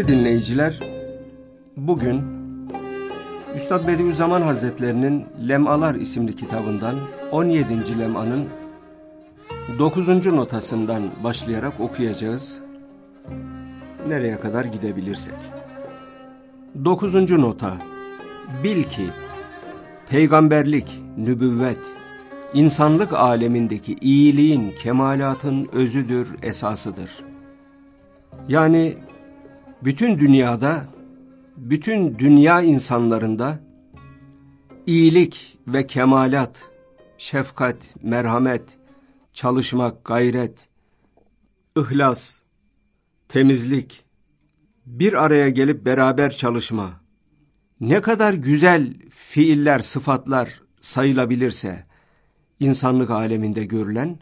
Değerli dinleyiciler, bugün Üstad Bediüzzaman Hazretlerinin Lemalar isimli kitabından 17. lemanın 9. notasından başlayarak okuyacağız. Nereye kadar gidebilirsek. 9. nota. Bil ki peygamberlik, nübüvvet, insanlık alemindeki iyiliğin, kemalatın özüdür, esasıdır. Yani bütün dünyada, bütün dünya insanlarında iyilik ve kemalat, şefkat, merhamet, çalışmak, gayret, ihlas, temizlik, bir araya gelip beraber çalışma, ne kadar güzel fiiller, sıfatlar sayılabilirse insanlık aleminde görülen,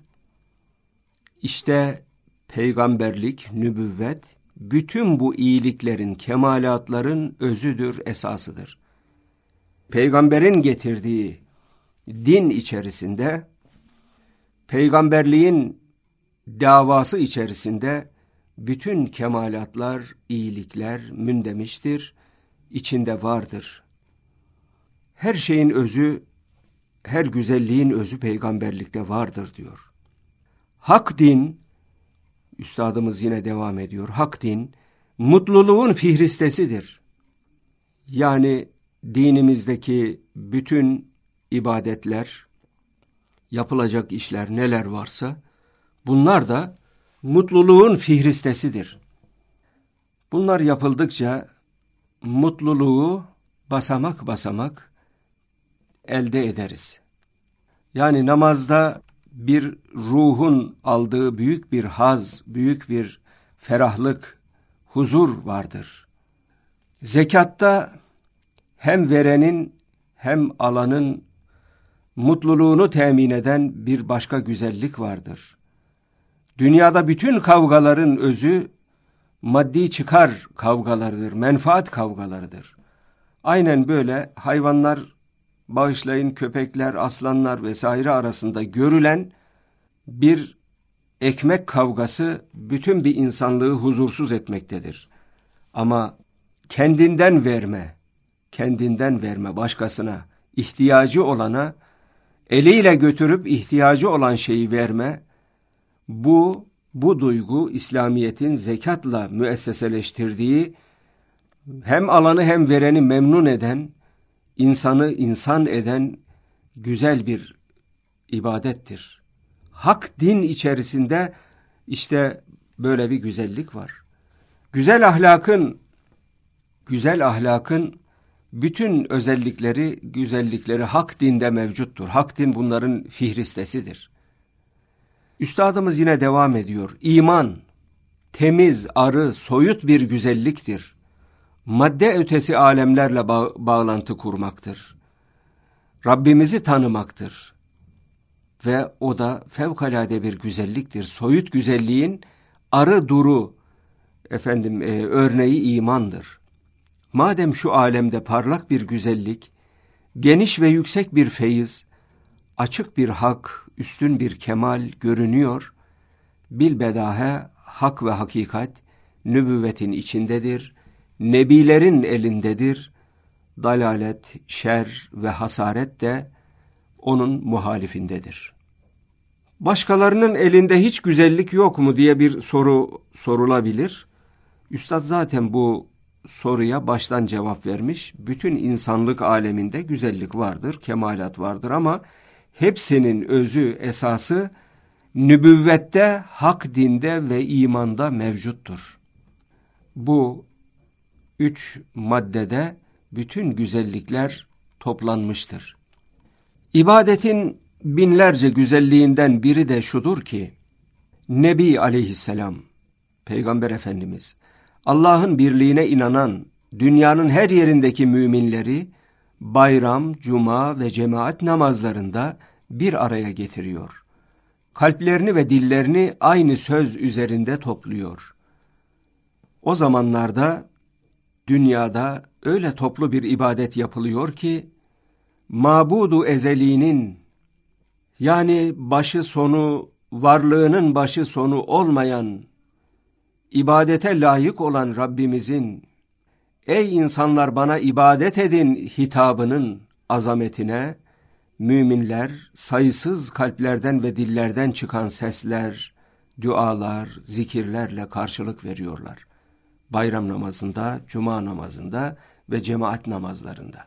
işte peygamberlik, nübüvvet, bütün bu iyiliklerin, kemalatların özüdür, esasıdır. Peygamberin getirdiği din içerisinde, peygamberliğin davası içerisinde bütün kemalatlar, iyilikler mündemiştir, içinde vardır. Her şeyin özü, her güzelliğin özü peygamberlikte vardır diyor. Hak din, üstadımız yine devam ediyor, hak din, mutluluğun fihristesidir. Yani dinimizdeki bütün ibadetler, yapılacak işler neler varsa, bunlar da mutluluğun fihristesidir. Bunlar yapıldıkça mutluluğu basamak basamak elde ederiz. Yani namazda bir ruhun aldığı büyük bir haz, büyük bir ferahlık, huzur vardır. Zekatta hem verenin hem alanın mutluluğunu temin eden bir başka güzellik vardır. Dünyada bütün kavgaların özü maddi çıkar kavgalarıdır, menfaat kavgalarıdır. Aynen böyle hayvanlar, bağışlayın köpekler, aslanlar vesaire arasında görülen bir ekmek kavgası bütün bir insanlığı huzursuz etmektedir. Ama kendinden verme başkasına, ihtiyacı olana, eliyle götürüp ihtiyacı olan şeyi verme, bu duygu İslamiyet'in zekatla müesseseleştirdiği, hem alanı hem vereni memnun eden, insanı insan eden güzel bir ibadettir. Hak din içerisinde işte böyle bir güzellik var. Güzel ahlakın bütün özellikleri, güzellikleri hak dinde mevcuttur. Hak din bunların fihristesidir. Üstadımız yine devam ediyor. İman, temiz, arı, soyut bir güzelliktir. Madde ötesi alemlerle bağlantı kurmaktır. Rabbimizi tanımaktır. Ve o da fevkalade bir güzelliktir. Soyut güzelliğin arı duru, örneği imandır. Madem şu alemde parlak bir güzellik, geniş ve yüksek bir feyiz, açık bir hak, üstün bir kemal görünüyor, bilbedahe hak ve hakikat nübüvvetin içindedir, nebilerin elindedir, dalalet, şer ve hasaret de onun muhalifindedir. Başkalarının elinde hiç güzellik yok mu diye bir soru sorulabilir. Üstad zaten bu soruya baştan cevap vermiş. Bütün insanlık aleminde güzellik vardır, kemalat vardır ama hepsinin özü, esası nübüvvette, hak dinde ve imanda mevcuttur. Bu 3 maddede bütün güzellikler toplanmıştır. İbadetin binlerce güzelliğinden biri de şudur ki, Nebi Aleyhisselam, Peygamber Efendimiz, Allah'ın birliğine inanan dünyanın her yerindeki müminleri bayram, cuma ve cemaat namazlarında bir araya getiriyor. Kalplerini ve dillerini aynı söz üzerinde topluyor. O zamanlarda dünyada öyle toplu bir ibadet yapılıyor ki, Mabudu ezeliğinin, yani başı sonu, varlığının başı sonu olmayan ibadete layık olan Rabbimizin "Ey insanlar bana ibadet edin" hitabının azametine müminler sayısız kalplerden ve dillerden çıkan sesler, dualar, zikirlerle karşılık veriyorlar. Bayram namazında, cuma namazında ve cemaat namazlarında.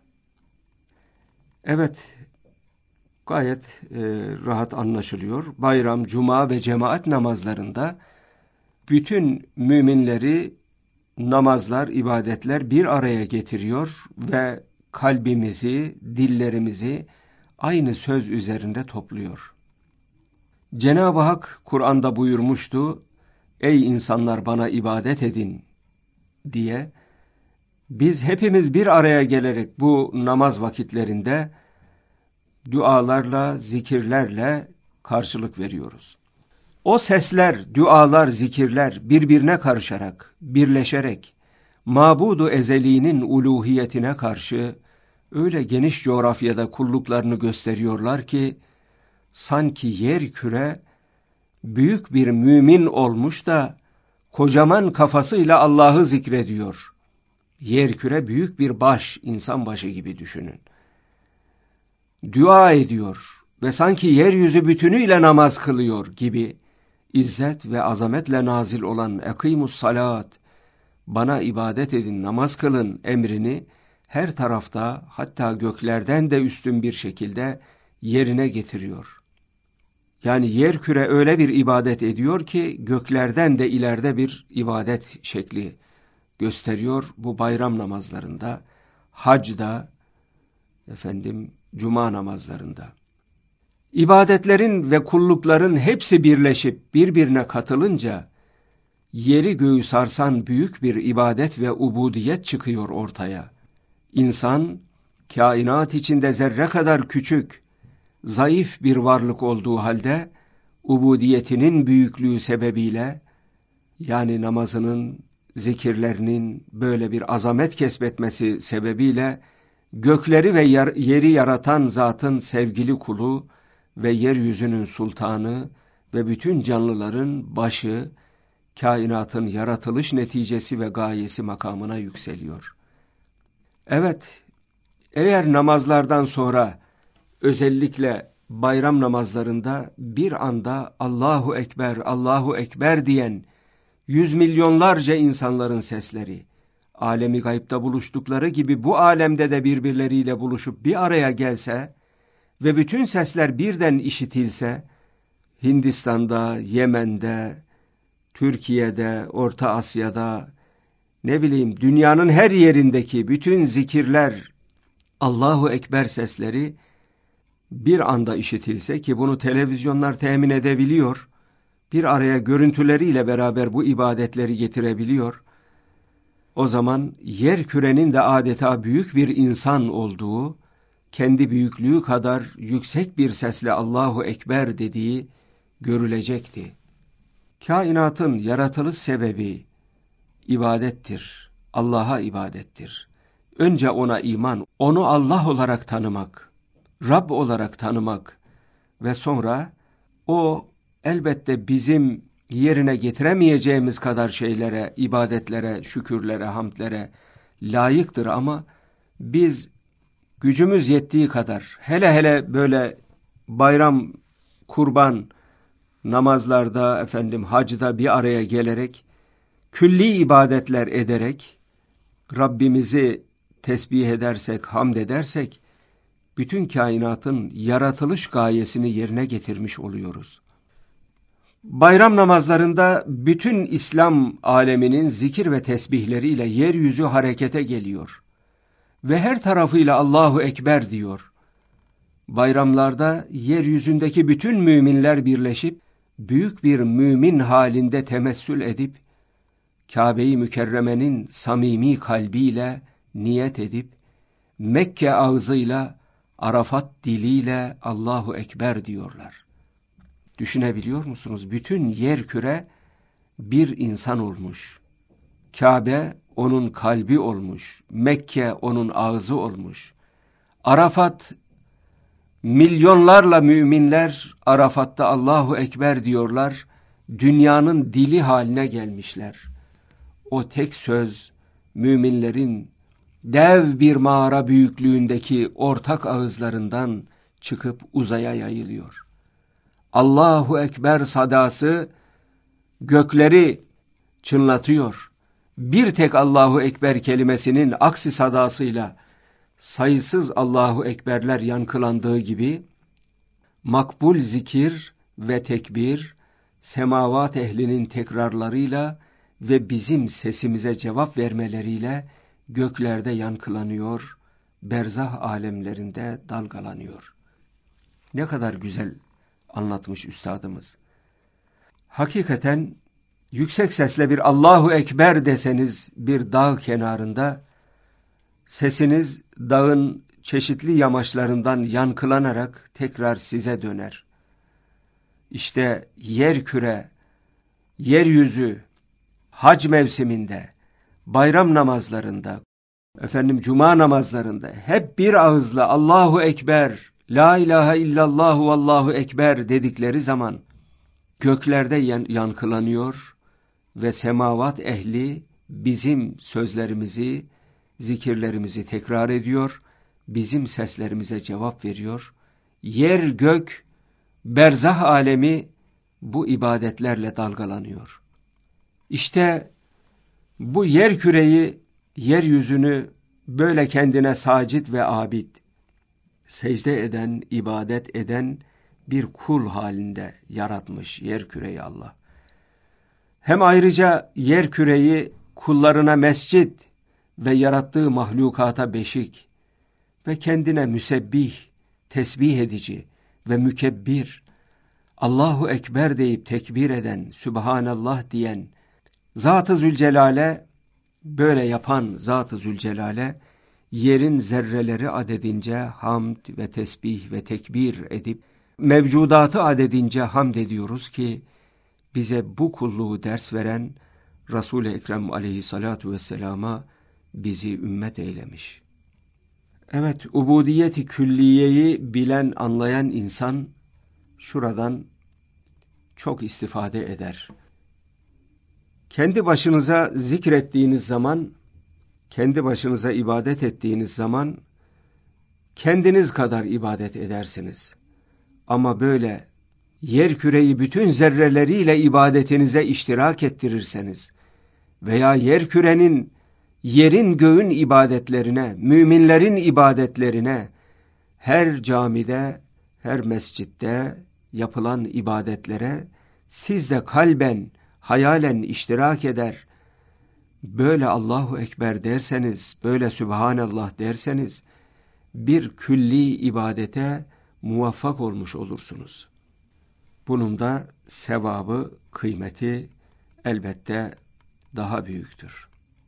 Evet, gayet rahat anlaşılıyor. Bayram, cuma ve cemaat namazlarında bütün müminleri namazlar, ibadetler bir araya getiriyor ve kalbimizi, dillerimizi aynı söz üzerinde topluyor. Cenab-ı Hak Kur'an'da buyurmuştu, "Ey insanlar bana ibadet edin" diye. Biz hepimiz bir araya gelerek bu namaz vakitlerinde dualarla, zikirlerle karşılık veriyoruz. O sesler, dualar, zikirler birbirine karışarak, birleşerek Mabud-u Ezeli'nin uluhiyetine karşı öyle geniş coğrafyada kulluklarını gösteriyorlar ki sanki yer küre büyük bir mümin olmuş da kocaman kafasıyla Allah'ı zikrediyor. Yer küre büyük bir baş, insan başı gibi düşünün. Dua ediyor ve sanki yeryüzü bütünüyle namaz kılıyor gibi İzzet ve azametle nazil olan "Ekimus salat", bana ibadet edin, namaz kılın emrini her tarafta, hatta göklerden de üstün bir şekilde yerine getiriyor. Yani yerküre öyle bir ibadet ediyor ki göklerden de ileride bir ibadet şekli gösteriyor bu bayram namazlarında, hacda, cuma namazlarında. İbadetlerin ve kullukların hepsi birleşip birbirine katılınca yeri göğü sarsan büyük bir ibadet ve ubudiyet çıkıyor ortaya. İnsan, kainat içinde zerre kadar küçük, zayıf bir varlık olduğu halde, ubudiyetinin büyüklüğü sebebiyle, yani namazının, zikirlerinin böyle bir azamet kesbetmesi sebebiyle, gökleri ve yeri yaratan zatın sevgili kulu ve yeryüzünün sultanı ve bütün canlıların başı, kainatın yaratılış neticesi ve gayesi makamına yükseliyor. Evet, eğer namazlardan sonra, özellikle bayram namazlarında bir anda Allahu Ekber, Allahu Ekber diyen yüz milyonlarca insanların sesleri, alemi gaybda buluştukları gibi bu alemde de birbirleriyle buluşup bir araya gelse ve bütün sesler birden işitilse, Hindistan'da, Yemen'de, Türkiye'de, Orta Asya'da, dünyanın her yerindeki bütün zikirler, Allahu Ekber sesleri bir anda işitilse, ki bunu televizyonlar temin edebiliyor, bir araya görüntüleriyle beraber bu ibadetleri getirebiliyor, o zaman yer kürenin de adeta büyük bir insan olduğu, kendi büyüklüğü kadar yüksek bir sesle Allahu Ekber dediği görülecekti. Kainatın yaratılış sebebi ibadettir, Allah'a ibadettir. Önce ona iman, onu Allah olarak tanımak, Rab olarak tanımak ve sonra o elbette bizim yerine getiremeyeceğimiz kadar şeylere, ibadetlere, şükürlere, hamdlere layıktır ama biz gücümüz yettiği kadar, hele hele böyle bayram, kurban, namazlarda, hacda bir araya gelerek, külli ibadetler ederek, Rabbimizi tesbih edersek, hamd edersek, bütün kainatın yaratılış gayesini yerine getirmiş oluyoruz. Bayram namazlarında bütün İslam aleminin zikir ve tesbihleriyle yeryüzü harekete geliyor. Ve her tarafıyla Allahu Ekber diyor. Bayramlarda yeryüzündeki bütün müminler birleşip, büyük bir mümin halinde temessül edip, Kabe-i Mükerreme'nin samimi kalbiyle niyet edip, Mekke ağzıyla, Arafat diliyle Allahu Ekber diyorlar. Düşünebiliyor musunuz? Bütün yerküre bir insan olmuş. Kabe onun kalbi olmuş. Mekke onun ağzı olmuş. Arafat, milyonlarla müminler Arafat'ta Allahu Ekber diyorlar. Dünyanın dili haline gelmişler. o tek söz müminlerin dev bir mağara büyüklüğündeki ortak ağızlarından çıkıp uzaya yayılıyor. Allahu Ekber sadası gökleri çınlatıyor. Bir tek Allahu Ekber kelimesinin aksi sadasıyla sayısız Allahu Ekberler yankılandığı gibi makbul zikir ve tekbir semavat ehlinin tekrarlarıyla ve bizim sesimize cevap vermeleriyle göklerde yankılanıyor, berzah alemlerinde dalgalanıyor. Ne kadar güzel anlatmış üstadımız. Hakikaten yüksek sesle bir Allahu Ekber deseniz bir dağ kenarında, sesiniz dağın çeşitli yamaçlarından yankılanarak tekrar size döner. İşte yerküre, yeryüzü, hac mevsiminde, bayram namazlarında, cuma namazlarında hep bir ağızla Allahu Ekber, La ilahe illallah vallahu ekber dedikleri zaman göklerde yankılanıyor ve semavat ehli bizim sözlerimizi, zikirlerimizi tekrar ediyor, bizim seslerimize cevap veriyor. Yer, gök, berzah alemi bu ibadetlerle dalgalanıyor. İşte bu yer küreyi, yeryüzünü böyle kendine sacit ve abid, secde eden, ibadet eden bir kul halinde yaratmış yer küreyi Allah. Hem ayrıca yer küreyi kullarına mescit ve yarattığı mahlukata beşik ve kendine müsebbih, tesbih edici ve mükebbir, Allahu Ekber deyip tekbir eden, Sübhanallah diyen, Zat-ı Zülcelal'e, böyle yapan Zat-ı Zülcelal'e, yerin zerreleri adedince hamd ve tesbih ve tekbir edip, mevcudatı adedince hamd ediyoruz ki, bize bu kulluğu ders veren Resul-i Ekrem aleyhissalatu vesselama bizi ümmet eylemiş. Evet, ubudiyeti külliyeyi bilen, anlayan insan şuradan çok istifade eder. Kendi başınıza zikrettiğiniz zaman, kendi başınıza ibadet ettiğiniz zaman kendiniz kadar ibadet edersiniz. Ama böyle yerküreyi bütün zerreleriyle ibadetinize iştirak ettirirseniz veya yerkürenin, yerin göğün ibadetlerine, müminlerin ibadetlerine, her camide, her mescitte yapılan ibadetlere siz de kalben, hayalen iştirak eder, böyle Allahu Ekber derseniz, böyle Sübhanallah derseniz, bir külli ibadete muvaffak olmuş olursunuz. Bunun da sevabı, kıymeti elbette daha büyüktür.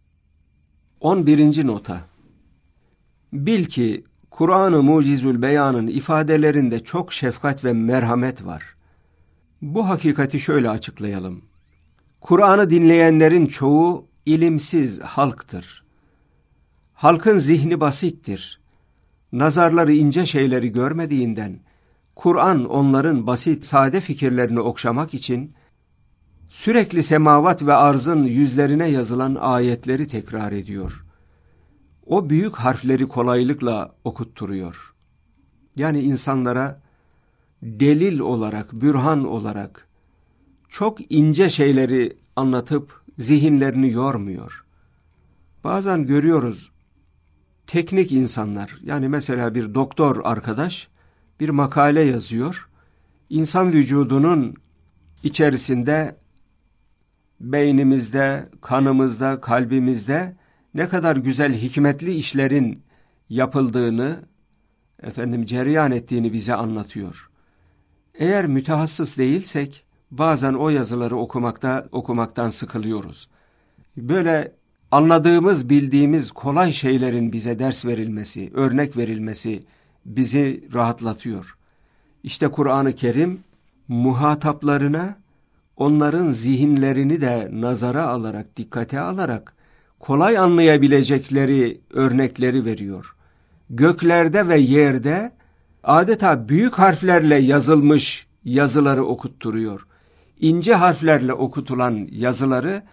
11. nota. Bil ki Kur'an-ı Mucizül Beyan'ın ifadelerinde çok şefkat ve merhamet var. Bu hakikati şöyle açıklayalım. Kur'an'ı dinleyenlerin çoğu ilimsiz halktır. Halkın zihni basittir. Nazarları ince şeyleri görmediğinden, Kur'an onların basit, sade fikirlerini okşamak için sürekli semavat ve arzın yüzlerine yazılan ayetleri tekrar ediyor. O büyük harfleri kolaylıkla okutturuyor. Yani insanlara delil olarak, bürhan olarak çok ince şeyleri anlatıp zihinlerini yormuyor. Bazen görüyoruz teknik insanlar, yani mesela bir doktor arkadaş bir makale yazıyor. İnsan vücudunun içerisinde, beynimizde, kanımızda, kalbimizde ne kadar güzel hikmetli işlerin yapıldığını, cereyan ettiğini bize anlatıyor. Eğer mütehassıs değilsek bazen o yazıları okumaktan sıkılıyoruz. Böyle anladığımız, bildiğimiz kolay şeylerin bize ders verilmesi, örnek verilmesi bizi rahatlatıyor. İşte Kur'an-ı Kerim muhataplarına onların zihinlerini de nazara alarak, dikkate alarak kolay anlayabilecekleri örnekleri veriyor. Göklerde ve yerde adeta büyük harflerle yazılmış yazıları okutturuyor. İnce harflerle okutulan yazıları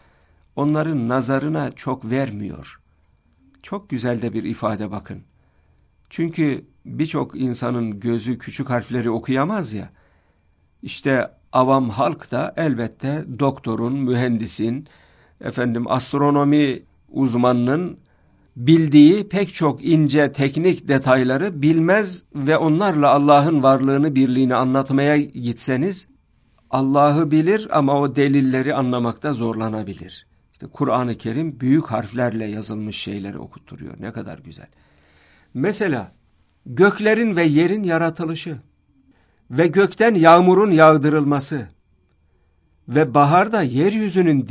onların nazarına çok vermiyor. Çok güzel de bir ifade bakın. Çünkü birçok insanın gözü küçük harfleri okuyamaz ya. İşte avam halk da elbette doktorun, mühendisin, astronomi uzmanının bildiği pek çok ince teknik detayları bilmez ve onlarla Allah'ın varlığını, birliğini anlatmaya gitseniz Allah'ı bilir ama o delilleri anlamakta zorlanabilir. İşte Kur'an-ı Kerim büyük harflerle yazılmış şeyleri okutturuyor. Ne kadar güzel. Mesela göklerin ve yerin yaratılışı ve gökten yağmurun yağdırılması ve baharda yeryüzünün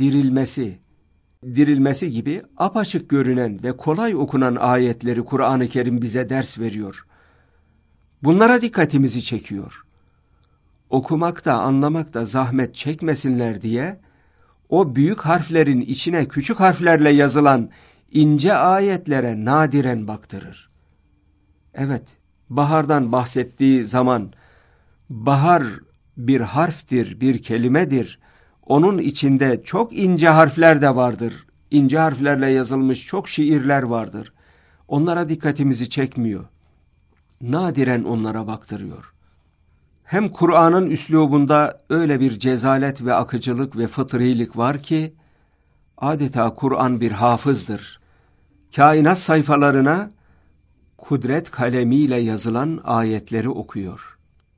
dirilmesi gibi apaçık görünen ve kolay okunan ayetleri Kur'an-ı Kerim bize ders veriyor. Bunlara dikkatimizi çekiyor. Okumakta, anlamakta zahmet çekmesinler diye o büyük harflerin içine küçük harflerle yazılan ince ayetlere nadiren baktırır. Evet, bahardan bahsettiği zaman bahar bir harftir, bir kelimedir. Onun içinde çok ince harfler de vardır. İnce harflerle yazılmış çok şiirler vardır. Onlara dikkatimizi çekmiyor. Nadiren onlara baktırıyor. Hem Kur'an'ın üslubunda öyle bir cezalet ve akıcılık ve fıtrilik var ki, adeta Kur'an bir hafızdır. Kainat sayfalarına kudret kalemiyle yazılan ayetleri okuyor.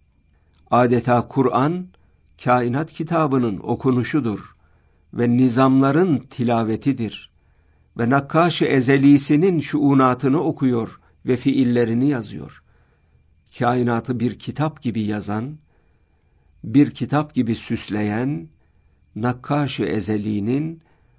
Adeta Kur'an, kainat kitabının okunuşudur ve nizamların tilavetidir. Ve Nakkaş-ı Ezelisinin şuunatını okuyor ve fiillerini yazıyor. Kainatı bir kitap gibi yazan, bir kitap gibi süsleyen Nakkaş-ı Ezeli'nin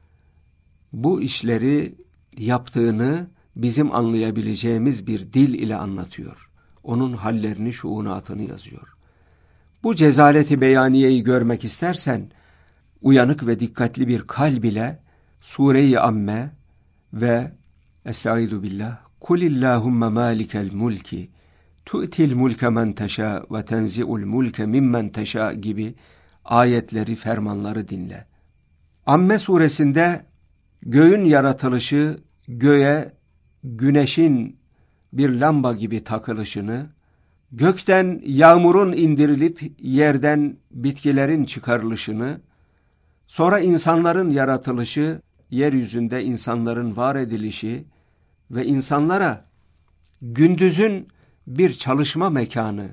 bu işleri yaptığını bizim anlayabileceğimiz bir dil ile anlatıyor. Onun hallerini, şuunatını yazıyor. Bu cezaleti beyaniyeyi görmek istersen, uyanık ve dikkatli bir kalb ile Sure-i Amme ve Estaizu billah, Kulillahümme malikel mulki, tu'til mulke men teşâ ve tenzi'ul mulke mimmen teşâ gibi ayetleri, fermanları dinle. Amme suresinde göğün yaratılışı, göğe güneşin bir lamba gibi takılışını, gökten yağmurun indirilip yerden bitkilerin çıkarılışını, sonra insanların yaratılışı, yeryüzünde insanların var edilişi ve insanlara gündüzün bir çalışma mekanı,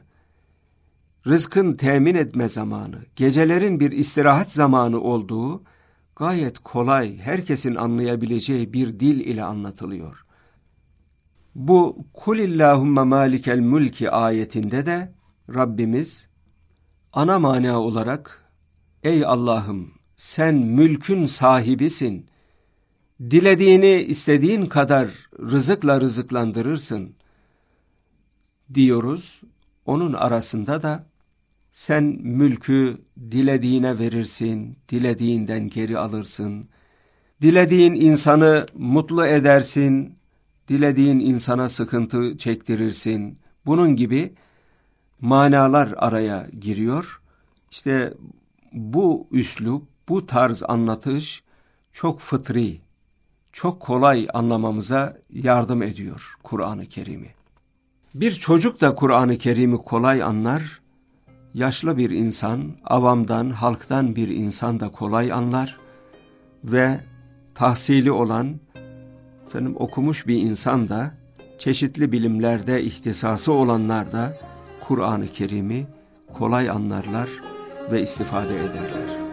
rızkın temin etme zamanı, gecelerin bir istirahat zamanı olduğu gayet kolay, herkesin anlayabileceği bir dil ile anlatılıyor. Bu Kulillahümme malikel mulki ayetinde de Rabbimiz ana mana olarak ey Allah'ım sen mülkün sahibisin, dilediğini istediğin kadar rızıkla rızıklandırırsın diyoruz. Onun arasında da sen mülkü dilediğine verirsin, dilediğinden geri alırsın, dilediğin insanı mutlu edersin, dilediğin insana sıkıntı çektirirsin. Bunun gibi manalar araya giriyor. İşte bu üslup, bu tarz anlatış çok fıtri, çok kolay anlamamıza yardım ediyor Kur'an-ı Kerim'i. Bir çocuk da Kur'an-ı Kerim'i kolay anlar, yaşlı bir insan, avamdan, halktan bir insan da kolay anlar ve tahsili olan, okumuş bir insan da, çeşitli bilimlerde ihtisası olanlar da Kur'an-ı Kerim'i kolay anlarlar ve istifade ederler.